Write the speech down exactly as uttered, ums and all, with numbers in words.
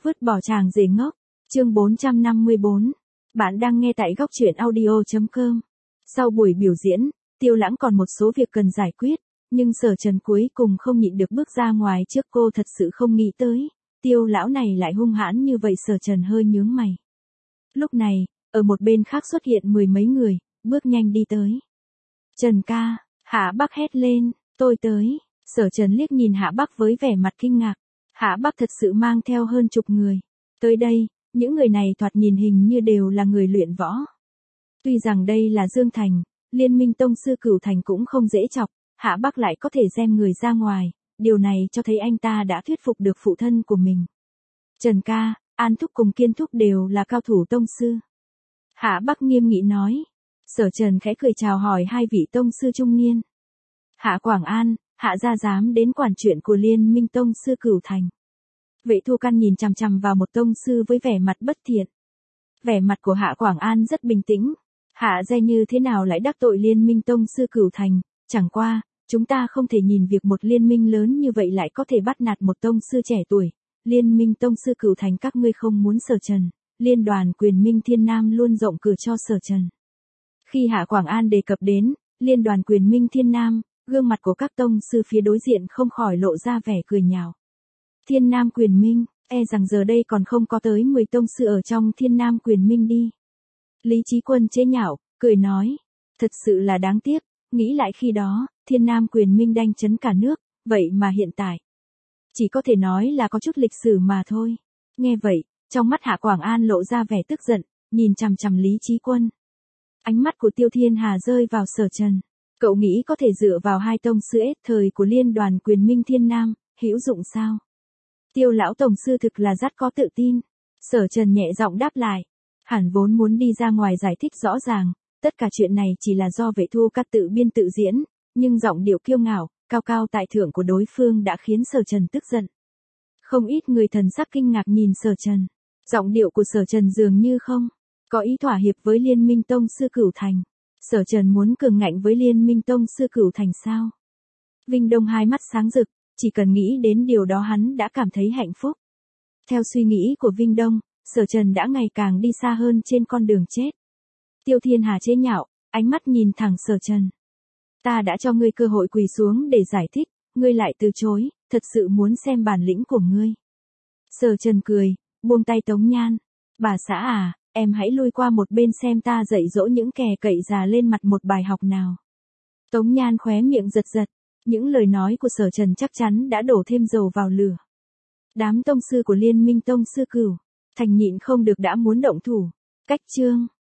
Vứt bỏ chàng rể ngốc, chương bốn trăm năm mươi bốn. Bạn đang nghe tại góc truyện audio chấm com. Sau buổi biểu diễn, Tiêu Lãng còn một số việc cần giải quyết, nhưng Sở Trần cuối cùng không nhịn được bước ra ngoài trước cô, thật sự không nghĩ tới, Tiêu lão này lại hung hãn như vậy. Sở Trần hơi nhướng mày. Lúc này, ở một bên khác xuất hiện mười mấy người, bước nhanh đi tới. Trần ca, Hạ Bắc hét lên, tôi tới. Sở Trần liếc nhìn Hạ Bắc với vẻ mặt kinh ngạc. Hạ Bắc thật sự mang theo hơn chục người. Tới đây, những người này thoạt nhìn hình như đều là người luyện võ. Tuy rằng đây là Dương Thành, Liên minh tông sư Cửu Thành cũng không dễ chọc, Hạ Bắc lại có thể đem người ra ngoài, điều này cho thấy anh ta đã thuyết phục được phụ thân của mình. Trần ca, An Thúc cùng Kiên Thúc đều là cao thủ tông sư. Hạ Bắc nghiêm nghị nói. Sở Trần khẽ cười chào hỏi hai vị tông sư trung niên. Hạ Quảng An, Hạ gia dám đến quản chuyện của Liên minh tông sư Cửu Thành. Vệ Thu Căn nhìn chằm chằm vào một tông sư với vẻ mặt bất thiện. Vẻ mặt của Hạ Quảng An rất bình tĩnh. Hạ gia như thế nào lại đắc tội Liên minh tông sư Cửu Thành, chẳng qua, chúng ta không thể nhìn việc một liên minh lớn như vậy lại có thể bắt nạt một tông sư trẻ tuổi. Liên minh tông sư Cửu Thành các ngươi không muốn Sở Trần, Liên đoàn Quyền Minh Thiên Nam luôn rộng cửa cho Sở Trần. Khi Hạ Quảng An đề cập đến Liên đoàn Quyền Minh Thiên Nam, gương mặt của các tông sư phía đối diện không khỏi lộ ra vẻ cười nhạo. Thiên Nam Quyền Minh, e rằng giờ đây còn không có tới mười tông sư ở trong Thiên Nam Quyền Minh đi. Lý Chí Quân chế nhạo, cười nói, thật sự là đáng tiếc, nghĩ lại khi đó, Thiên Nam Quyền Minh đanh chấn cả nước, vậy mà hiện tại, chỉ có thể nói là có chút lịch sử mà thôi. Nghe vậy, trong mắt Hạ Quảng An lộ ra vẻ tức giận, nhìn chằm chằm Lý Chí Quân. Ánh mắt của Tiêu Thiên Hà rơi vào Sở Trần. Cậu nghĩ có thể dựa vào hai tông sư ết thời của Liên đoàn Quyền Minh Thiên Nam, hữu dụng sao? Tiêu lão tổng sư thực là rất có tự tin. Sở Trần nhẹ giọng đáp lại. Hẳn vốn muốn đi ra ngoài giải thích rõ ràng, tất cả chuyện này chỉ là do Vệ Thu Căn tự biên tự diễn, nhưng giọng điệu kiêu ngạo, cao cao tại thượng của đối phương đã khiến Sở Trần tức giận. Không ít người thần sắc kinh ngạc nhìn Sở Trần. Giọng điệu của Sở Trần dường như không có ý thỏa hiệp với Liên minh tông sư Cửu Thành. Sở Trần muốn cường ngạnh với Liên minh tông sư Cửu Thành sao? Vinh Đông hai mắt sáng rực, chỉ cần nghĩ đến điều đó hắn đã cảm thấy hạnh phúc. Theo suy nghĩ của Vinh Đông, Sở Trần đã ngày càng đi xa hơn trên con đường chết. Tiêu Thiên Hà chế nhạo, ánh mắt nhìn thẳng Sở Trần. Ta đã cho ngươi cơ hội quỳ xuống để giải thích, ngươi lại từ chối, thật sự muốn xem bản lĩnh của ngươi. Sở Trần cười, buông tay Tống Nhan. Bà xã à, em hãy lui qua một bên xem ta dạy dỗ những kẻ cậy già lên mặt một bài học nào. Tống Nhan khóe miệng giật giật, những lời nói của Sở Trần chắc chắn đã đổ thêm dầu vào lửa. Đám tông sư của Liên minh tông sư Cửu Thành nhịn không được đã muốn động thủ. Cách chương